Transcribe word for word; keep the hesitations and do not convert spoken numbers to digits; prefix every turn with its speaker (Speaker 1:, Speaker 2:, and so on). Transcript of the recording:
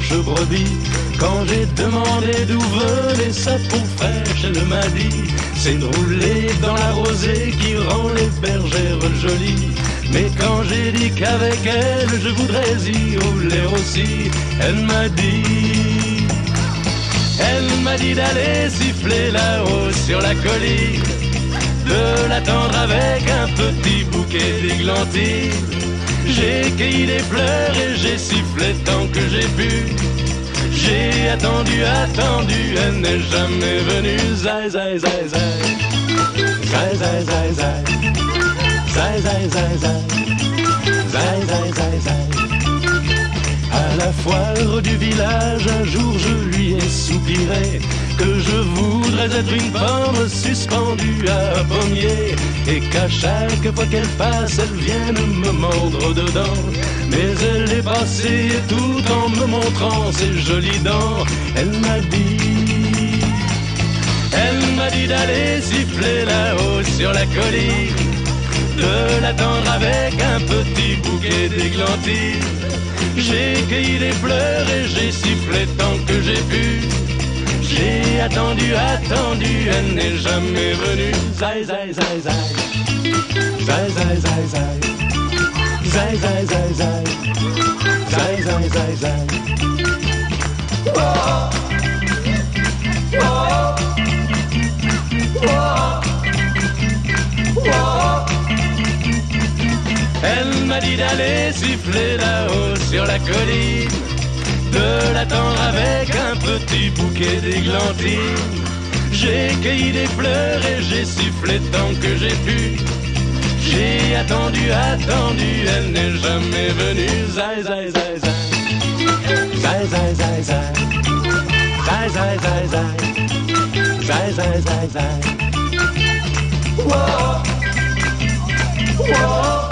Speaker 1: blanche brebis. Quand j'ai demandé d'où venait sa peau fraîche, elle m'a dit: c'est de rouler dans la rosée qui rend les bergères jolies. Mais quand j'ai dit qu'avec elle je voudrais y rouler aussi, elle m'a dit, elle m'a dit d'aller siffler là-haut sur la colline, de l'attendre avec un petit bouquet d'églantines. J'ai cueilli des fleurs et j'ai sifflé tant que j'ai pu. J'ai attendu, attendu, elle n'est jamais venue. Zai, zai, zai, zai. Zai, zai, zai, zai. Zai, zai, zai, zai. Zai, zai, zai, zai. À la foire du village, un jour je lui ai soupiré que je voudrais être une pomme suspendue à un pommier, et qu'à chaque fois qu'elle passe, elle vienne me mordre dedans. Mais elle est passée et tout en me montrant ses jolies dents, elle m'a dit, elle m'a dit d'aller siffler là-haut sur la colline, de l'attendre avec un petit bouquet d'églantines. J'ai cueilli des fleurs et j'ai sifflé tant que j'ai pu. J'ai attendu, attendu, elle n'est jamais venue. Zai, zai, zai, zai. Zai, zai, zai, zai. Zai, zai, zai, zai. Zai, zai, zai, zai. Whoa. Whoa. Whoa. Whoa. Elle m'a dit d'aller siffler là-haut sur la colline, de l'attendre avec un petit bouquet d'églantines. J'ai cueilli des fleurs et j'ai sifflé tant que j'ai pu. J'ai attendu, attendu, elle n'est jamais venue. Zai, zai, zai, zai. Zai, zai, zai, zai. Zai, zai, zai, zai. Zai, zai, zai, zai. Whoa. Whoa.